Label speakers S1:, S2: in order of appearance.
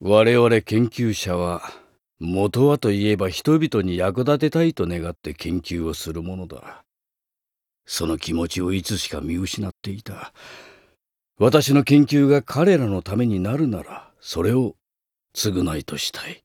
S1: 我々研究者は元はといえば人々に役立てたいと願って研究をするものだ。その気持ちをいつしか見失っていた。私の研究が彼らのためになるならそれを償いとしたい。